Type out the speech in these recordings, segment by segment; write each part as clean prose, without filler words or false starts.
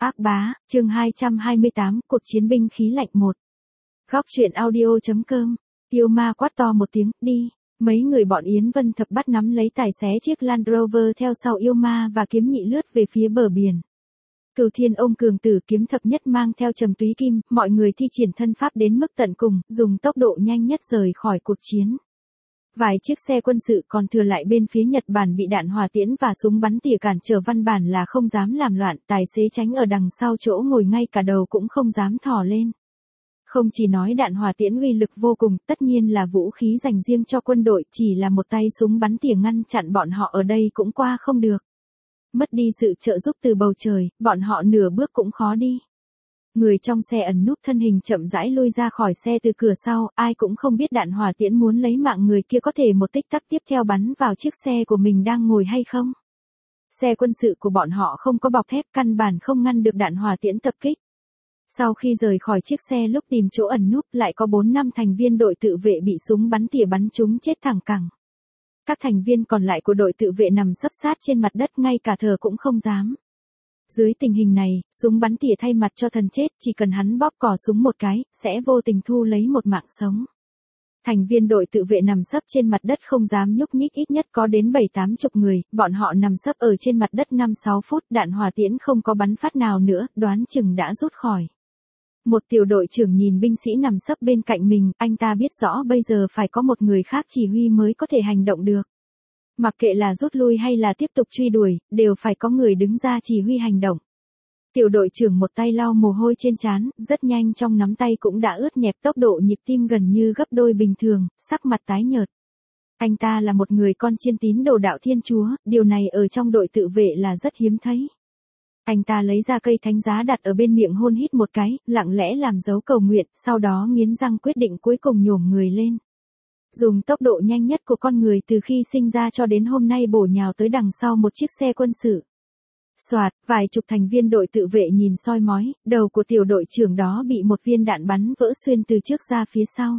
Ác bá, chương 228, cuộc chiến binh khí lạnh 1. Góc truyện audio.com. Yêu ma quát to một tiếng, đi. Mấy người bọn Yến Vân Thập bắt nắm lấy tài xế chiếc Land Rover theo sau yêu ma và kiếm nhị lướt về phía bờ biển. Cửu Thiên Ôm Cường Tử kiếm thập nhất mang theo Trầm Túy Kim, mọi người thi triển thân pháp đến mức tận cùng, dùng tốc độ nhanh nhất rời khỏi cuộc chiến. Vài chiếc xe quân sự còn thừa lại bên phía Nhật Bản bị đạn hỏa tiễn và súng bắn tỉa cản trở, văn bản là không dám làm loạn, tài xế tránh ở đằng sau chỗ ngồi, ngay cả đầu cũng không dám thò lên. Không chỉ nói đạn hỏa tiễn uy lực vô cùng, tất nhiên là vũ khí dành riêng cho quân đội, chỉ là một tay súng bắn tỉa ngăn chặn bọn họ ở đây cũng qua không được. Mất đi sự trợ giúp từ bầu trời, bọn họ nửa bước cũng khó đi. Người trong xe ẩn núp thân hình chậm rãi lui ra khỏi xe từ cửa sau, ai cũng không biết đạn hỏa tiễn muốn lấy mạng người kia có thể một tích tắc tiếp theo bắn vào chiếc xe của mình đang ngồi hay không. Xe quân sự của bọn họ không có bọc thép, căn bản không ngăn được đạn hỏa tiễn tập kích. Sau khi rời khỏi chiếc xe, lúc tìm chỗ ẩn núp lại có 4-5 thành viên đội tự vệ bị súng bắn tỉa bắn trúng chết thẳng cẳng. Các thành viên còn lại của đội tự vệ nằm sấp sát trên mặt đất, ngay cả thở cũng không dám. Dưới tình hình này, súng bắn tỉa thay mặt cho thần chết, chỉ cần hắn bóp cò súng một cái, sẽ vô tình thu lấy một mạng sống. Thành viên đội tự vệ nằm sấp trên mặt đất không dám nhúc nhích, ít nhất có đến 7-80 người, bọn họ nằm sấp ở trên mặt đất 5-6 phút, đạn hỏa tiễn không có bắn phát nào nữa, đoán chừng đã rút khỏi. Một tiểu đội trưởng nhìn binh sĩ nằm sấp bên cạnh mình, anh ta biết rõ bây giờ phải có một người khác chỉ huy mới có thể hành động được. Mặc kệ là rút lui hay là tiếp tục truy đuổi, đều phải có người đứng ra chỉ huy hành động. Tiểu đội trưởng một tay lau mồ hôi trên trán, rất nhanh trong nắm tay cũng đã ướt nhẹp, tốc độ nhịp tim gần như gấp đôi bình thường, sắc mặt tái nhợt. Anh ta là một người con chiên tín đồ đạo Thiên Chúa, điều này ở trong đội tự vệ là rất hiếm thấy. Anh ta lấy ra cây thánh giá đặt ở bên miệng, hôn hít một cái, lặng lẽ làm dấu cầu nguyện, sau đó nghiến răng quyết định cuối cùng nhổm người lên. Dùng tốc độ nhanh nhất của con người từ khi sinh ra cho đến hôm nay bổ nhào tới đằng sau một chiếc xe quân sự. Soạt, vài chục thành viên đội tự vệ nhìn soi mói, đầu của tiểu đội trưởng đó bị một viên đạn bắn vỡ xuyên từ trước ra phía sau.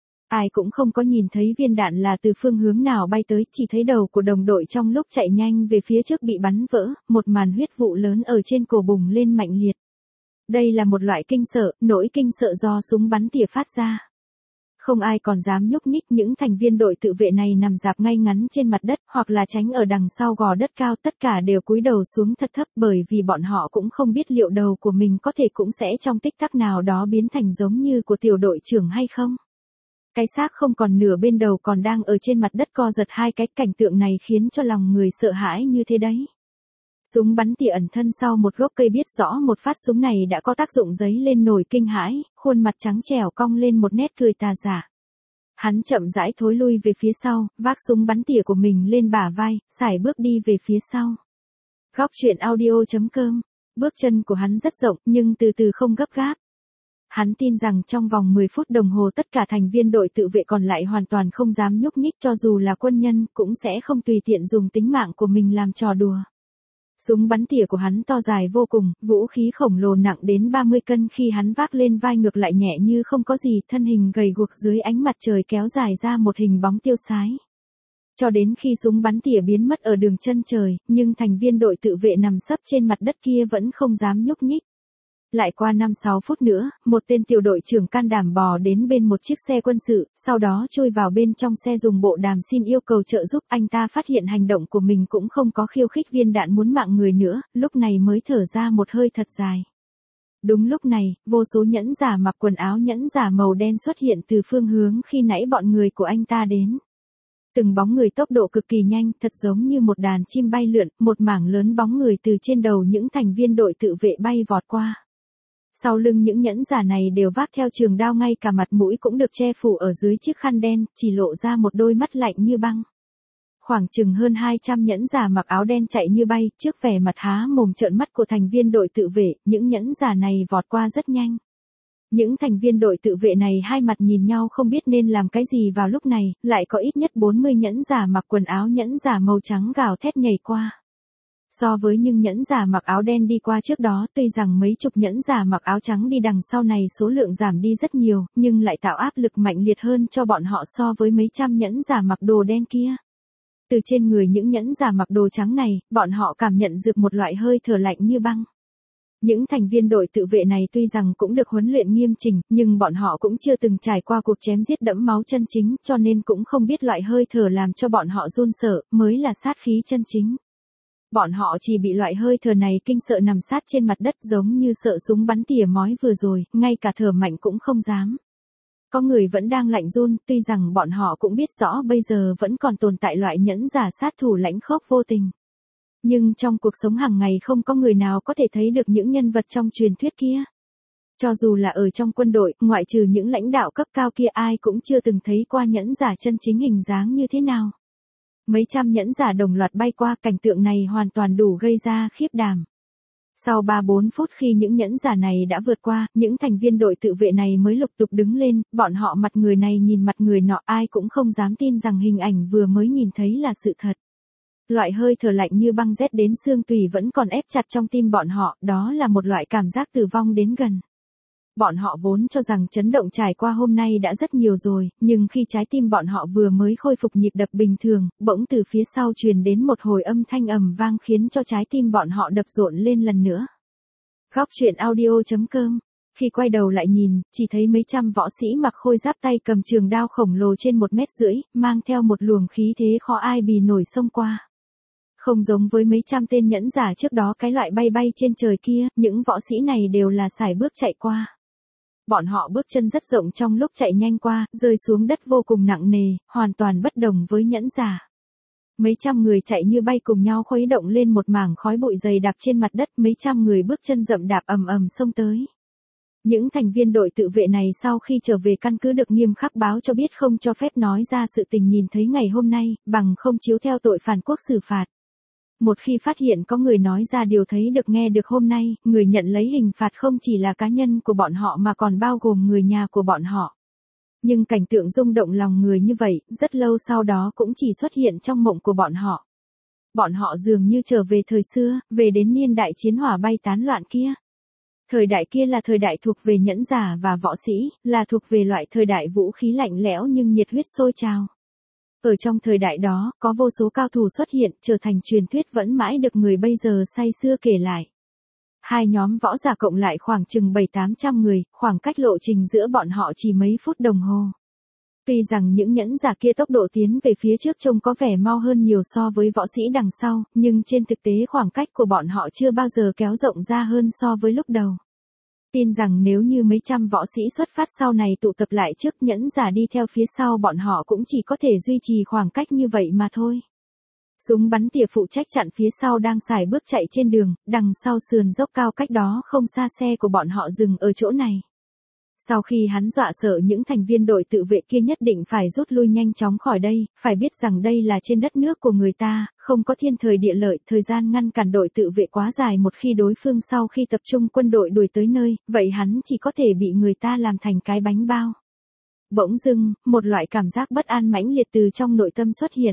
Ai cũng không có nhìn thấy viên đạn là từ phương hướng nào bay tới, chỉ thấy đầu của đồng đội trong lúc chạy nhanh về phía trước bị bắn vỡ, một màn huyết vụ lớn ở trên cổ bùng lên mạnh liệt. Đây là một loại kinh sợ, nỗi kinh sợ do súng bắn tỉa phát ra. Không ai còn dám nhúc nhích, những thành viên đội tự vệ này nằm rạp ngay ngắn trên mặt đất, hoặc là tránh ở đằng sau gò đất cao, tất cả đều cúi đầu xuống thật thấp, bởi vì bọn họ cũng không biết liệu đầu của mình có thể cũng sẽ trong tích tắc nào đó biến thành giống như của tiểu đội trưởng hay không. Cái xác không còn nửa bên đầu còn đang ở trên mặt đất co giật hai cái, cảnh tượng này khiến cho lòng người sợ hãi như thế đấy. Súng bắn tỉa ẩn thân sau một gốc cây, biết rõ một phát súng này đã có tác dụng dấy lên nổi kinh hãi, khuôn mặt trắng trẻo cong lên một nét cười tà giả. Hắn chậm rãi thối lui về phía sau, vác súng bắn tỉa của mình lên bả vai, sải bước đi về phía sau. Góc truyện audio.com. Bước chân của hắn rất rộng nhưng từ từ, không gấp gáp. Hắn tin rằng trong vòng 10 phút đồng hồ tất cả thành viên đội tự vệ còn lại hoàn toàn không dám nhúc nhích, cho dù là quân nhân cũng sẽ không tùy tiện dùng tính mạng của mình làm trò đùa. Súng bắn tỉa của hắn to dài vô cùng, vũ khí khổng lồ nặng đến 30 cân, khi hắn vác lên vai ngược lại nhẹ như không có gì, thân hình gầy guộc dưới ánh mặt trời kéo dài ra một hình bóng tiêu sái. Cho đến khi súng bắn tỉa biến mất ở đường chân trời, nhưng thành viên đội tự vệ nằm sấp trên mặt đất kia vẫn không dám nhúc nhích. Lại qua 5-6 phút nữa, một tên tiểu đội trưởng can đảm bò đến bên một chiếc xe quân sự, sau đó chui vào bên trong xe dùng bộ đàm xin yêu cầu trợ giúp. Anh ta phát hiện hành động của mình cũng không có khiêu khích viên đạn muốn mạng người nữa, lúc này mới thở ra một hơi thật dài. Đúng lúc này, vô số nhẫn giả mặc quần áo nhẫn giả màu đen xuất hiện từ phương hướng khi nãy bọn người của anh ta đến. Từng bóng người tốc độ cực kỳ nhanh, thật giống như một đàn chim bay lượn, một mảng lớn bóng người từ trên đầu những thành viên đội tự vệ bay vọt qua. Sau lưng những nhẫn giả này đều vác theo trường đao, ngay cả mặt mũi cũng được che phủ ở dưới chiếc khăn đen, chỉ lộ ra một đôi mắt lạnh như băng. Khoảng chừng hơn 200 nhẫn giả mặc áo đen chạy như bay, trước vẻ mặt há mồm trợn mắt của thành viên đội tự vệ, những nhẫn giả này vọt qua rất nhanh. Những thành viên đội tự vệ này hai mặt nhìn nhau không biết nên làm cái gì vào lúc này, lại có ít nhất 40 nhẫn giả mặc quần áo nhẫn giả màu trắng gào thét nhảy qua. So với những nhẫn giả mặc áo đen đi qua trước đó, tuy rằng mấy chục nhẫn giả mặc áo trắng đi đằng sau này số lượng giảm đi rất nhiều, nhưng lại tạo áp lực mạnh liệt hơn cho bọn họ so với mấy trăm nhẫn giả mặc đồ đen kia. Từ trên người những nhẫn giả mặc đồ trắng này, bọn họ cảm nhận được một loại hơi thở lạnh như băng. Những thành viên đội tự vệ này tuy rằng cũng được huấn luyện nghiêm chỉnh, nhưng bọn họ cũng chưa từng trải qua cuộc chém giết đẫm máu chân chính, cho nên cũng không biết loại hơi thở làm cho bọn họ run sợ, mới là sát khí chân chính. Bọn họ chỉ bị loại hơi thở này kinh sợ nằm sát trên mặt đất giống như sợ súng bắn tỉa mói vừa rồi, ngay cả thở mạnh cũng không dám. Có người vẫn đang lạnh run, tuy rằng bọn họ cũng biết rõ bây giờ vẫn còn tồn tại loại nhẫn giả sát thủ lãnh khốc vô tình. Nhưng trong cuộc sống hàng ngày không có người nào có thể thấy được những nhân vật trong truyền thuyết kia. Cho dù là ở trong quân đội, ngoại trừ những lãnh đạo cấp cao kia ai cũng chưa từng thấy qua nhẫn giả chân chính hình dáng như thế nào. Mấy trăm nhẫn giả đồng loạt bay qua, cảnh tượng này hoàn toàn đủ gây ra khiếp đảm. Sau 3-4 phút khi những nhẫn giả này đã vượt qua, những thành viên đội tự vệ này mới lục tục đứng lên, bọn họ mặt người này nhìn mặt người nọ, ai cũng không dám tin rằng hình ảnh vừa mới nhìn thấy là sự thật. Loại hơi thở lạnh như băng rét đến xương tủy vẫn còn ép chặt trong tim bọn họ, đó là một loại cảm giác tử vong đến gần. Bọn họ vốn cho rằng chấn động trải qua hôm nay đã rất nhiều rồi, nhưng khi trái tim bọn họ vừa mới khôi phục nhịp đập bình thường, bỗng từ phía sau truyền đến một hồi âm thanh ầm vang khiến cho trái tim bọn họ đập rộn lên lần nữa. Góc truyện audio.com. Khi quay đầu lại nhìn, chỉ thấy mấy trăm võ sĩ mặc khôi giáp tay cầm trường đao khổng lồ trên 1,5 mét, mang theo một luồng khí thế khó ai bì nổi xông qua. Không giống với mấy trăm tên nhẫn giả trước đó cái loại bay bay trên trời kia, những võ sĩ này đều là sải bước chạy qua. Bọn họ bước chân rất rộng trong lúc chạy nhanh qua, rơi xuống đất vô cùng nặng nề, hoàn toàn bất đồng với nhẫn giả. Mấy trăm người chạy như bay cùng nhau khuấy động lên một mảng khói bụi dày đặc trên mặt đất, mấy trăm người bước chân rậm đạp ầm ầm xông tới. Những thành viên đội tự vệ này sau khi trở về căn cứ được nghiêm khắc báo cho biết không cho phép nói ra sự tình nhìn thấy ngày hôm nay, bằng không chiếu theo tội phản quốc xử phạt. Một khi phát hiện có người nói ra điều thấy được nghe được hôm nay, người nhận lấy hình phạt không chỉ là cá nhân của bọn họ mà còn bao gồm người nhà của bọn họ. Nhưng cảnh tượng rung động lòng người như vậy, rất lâu sau đó cũng chỉ xuất hiện trong mộng của bọn họ. Bọn họ dường như trở về thời xưa, về đến niên đại chiến hỏa bay tán loạn kia. Thời đại kia là thời đại thuộc về nhẫn giả và võ sĩ, là thuộc về loại thời đại vũ khí lạnh lẽo nhưng nhiệt huyết sôi trào. Ở trong thời đại đó, có vô số cao thủ xuất hiện, trở thành truyền thuyết vẫn mãi được người bây giờ say sưa kể lại. Hai nhóm võ giả cộng lại khoảng chừng 700-800 người, khoảng cách lộ trình giữa bọn họ chỉ mấy phút đồng hồ. Tuy rằng những nhẫn giả kia tốc độ tiến về phía trước trông có vẻ mau hơn nhiều so với võ sĩ đằng sau, nhưng trên thực tế khoảng cách của bọn họ chưa bao giờ kéo rộng ra hơn so với lúc đầu. Tin rằng nếu như mấy trăm võ sĩ xuất phát sau này tụ tập lại trước nhẫn giả đi theo phía sau bọn họ cũng chỉ có thể duy trì khoảng cách như vậy mà thôi. Súng bắn tỉa phụ trách chặn phía sau đang sải bước chạy trên đường, đằng sau sườn dốc cao cách đó không xa xe của bọn họ dừng ở chỗ này. Sau khi hắn dọa sợ những thành viên đội tự vệ kia nhất định phải rút lui nhanh chóng khỏi đây, phải biết rằng đây là trên đất nước của người ta, không có thiên thời địa lợi, thời gian ngăn cản đội tự vệ quá dài một khi đối phương sau khi tập trung quân đội đuổi tới nơi, vậy hắn chỉ có thể bị người ta làm thành cái bánh bao. Bỗng dưng, một loại cảm giác bất an mãnh liệt từ trong nội tâm xuất hiện.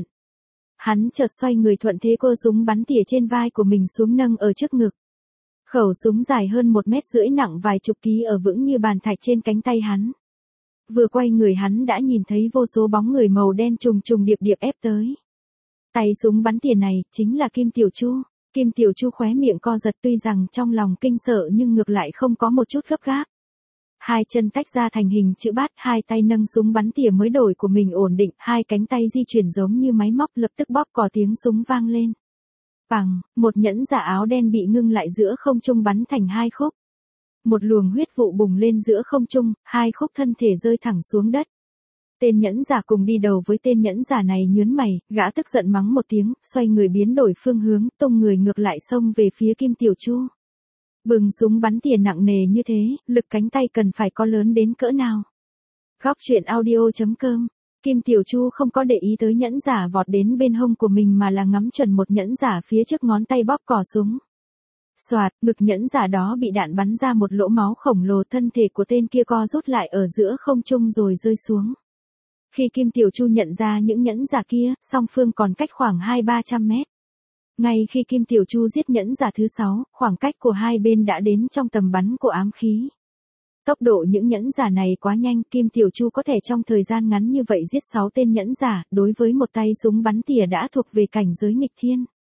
Hắn chợt xoay người thuận thế cô súng bắn tỉa trên vai của mình xuống nâng ở trước ngực. Khẩu súng dài hơn 1,5 mét nặng vài chục ký ở vững như bàn thạch trên cánh tay hắn. Vừa quay người hắn đã nhìn thấy vô số bóng người màu đen trùng trùng điệp điệp ép tới. Tay súng bắn tỉa này chính là Kim Tiểu Chu. Kim Tiểu Chu khóe miệng co giật tuy rằng trong lòng kinh sợ nhưng ngược lại không có một chút gấp gáp. Hai chân tách ra thành hình chữ bát, hai tay nâng súng bắn tỉa mới đổi của mình ổn định, hai cánh tay di chuyển giống như máy móc lập tức bóp cò tiếng súng vang lên. Bằng, một nhẫn giả áo đen bị ngưng lại giữa không trung bắn thành hai khúc. Một luồng huyết vụ bùng lên giữa không trung, hai khúc thân thể rơi thẳng xuống đất. Tên nhẫn giả cùng đi đầu với tên nhẫn giả này nhướng mày, gã tức giận mắng một tiếng, xoay người biến đổi phương hướng, tung người ngược lại xông về phía Kim Tiểu Chu. Bừng súng bắn tỉa nặng nề như thế, lực cánh tay cần phải có lớn đến cỡ nào. Góc truyện audio.com. Kim Tiểu Chu không có để ý tới nhẫn giả vọt đến bên hông của mình mà là ngắm chuẩn một nhẫn giả phía trước ngón tay bóp cò súng. Soạt, ngực nhẫn giả đó bị đạn bắn ra một lỗ máu khổng lồ, thân thể của tên kia co rút lại ở giữa không trung rồi rơi xuống. Khi Kim Tiểu Chu nhận ra những nhẫn giả kia, song phương còn cách khoảng 200-300 mét. Ngay khi Kim Tiểu Chu giết nhẫn giả thứ 6, khoảng cách của hai bên đã đến trong tầm bắn của ám khí. Tốc độ những nhẫn giả này quá nhanh, Kim Tiểu Chu có thể trong thời gian ngắn như vậy giết 6 tên nhẫn giả, đối với một tay súng bắn tỉa đã thuộc về cảnh giới nghịch thiên.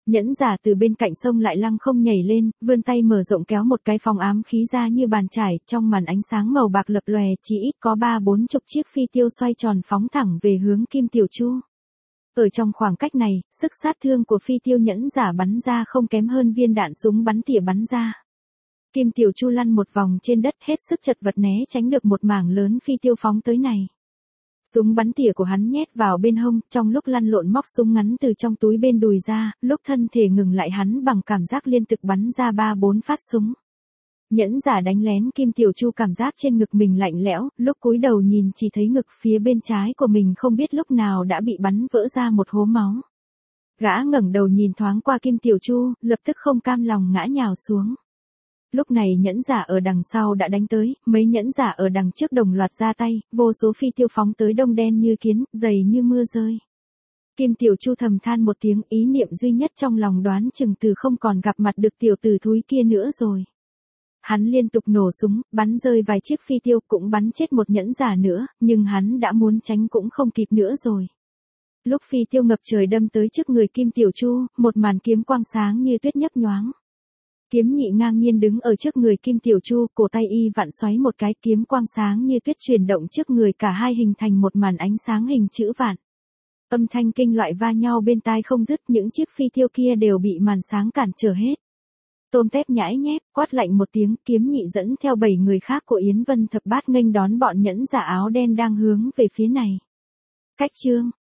Nhẫn giả từ bên cạnh sông lại lăng không nhảy lên, vươn tay mở rộng kéo một cái phong ám khí ra như bàn chải, trong màn ánh sáng màu bạc lập lòe chỉ ít có 30-40 chiếc phi tiêu xoay tròn phóng thẳng về hướng Kim Tiểu Chu. Ở trong khoảng cách này, sức sát thương của phi tiêu nhẫn giả bắn ra không kém hơn viên đạn súng bắn tỉa bắn ra. Kim Tiểu Chu lăn một vòng trên đất hết sức chật vật né tránh được một mảng lớn phi tiêu phóng tới này. Súng bắn tỉa của hắn nhét vào bên hông, trong lúc lăn lộn móc súng ngắn từ trong túi bên đùi ra, lúc thân thể ngừng lại hắn bằng cảm giác liên tục bắn ra 3-4 phát súng. Nhẫn giả đánh lén Kim Tiểu Chu cảm giác trên ngực mình lạnh lẽo, lúc cúi đầu nhìn chỉ thấy ngực phía bên trái của mình không biết lúc nào đã bị bắn vỡ ra một hố máu. Gã ngẩng đầu nhìn thoáng qua Kim Tiểu Chu, lập tức không cam lòng ngã nhào xuống. Lúc này nhẫn giả ở đằng sau đã đánh tới, mấy nhẫn giả ở đằng trước đồng loạt ra tay, vô số phi tiêu phóng tới đông đen như kiến, dày như mưa rơi. Kim Tiểu Chu thầm than một tiếng, ý niệm duy nhất trong lòng đoán chừng từ không còn gặp mặt được tiểu tử thúi kia nữa rồi. Hắn liên tục nổ súng, bắn rơi vài chiếc phi tiêu cũng bắn chết một nhẫn giả nữa, nhưng hắn đã muốn tránh cũng không kịp nữa rồi. Lúc phi tiêu ngập trời đâm tới trước người Kim Tiểu Chu, một màn kiếm quang sáng như tuyết nhấp nhoáng. Kiếm nhị ngang nhiên đứng ở trước người Kim Tiểu Chu, cổ tay y vặn xoáy một cái kiếm quang sáng như tuyết chuyển động trước người cả hai hình thành một màn ánh sáng hình chữ vạn. Âm thanh kinh loại va nhau bên tai không dứt, những chiếc phi tiêu kia đều bị màn sáng cản trở hết. Tôm tép nhãi nhép, quát lạnh một tiếng, kiếm nhị dẫn theo 7 người khác của Yến Vân Thập Bát nghênh đón bọn nhẫn giả áo đen đang hướng về phía này. Cách chương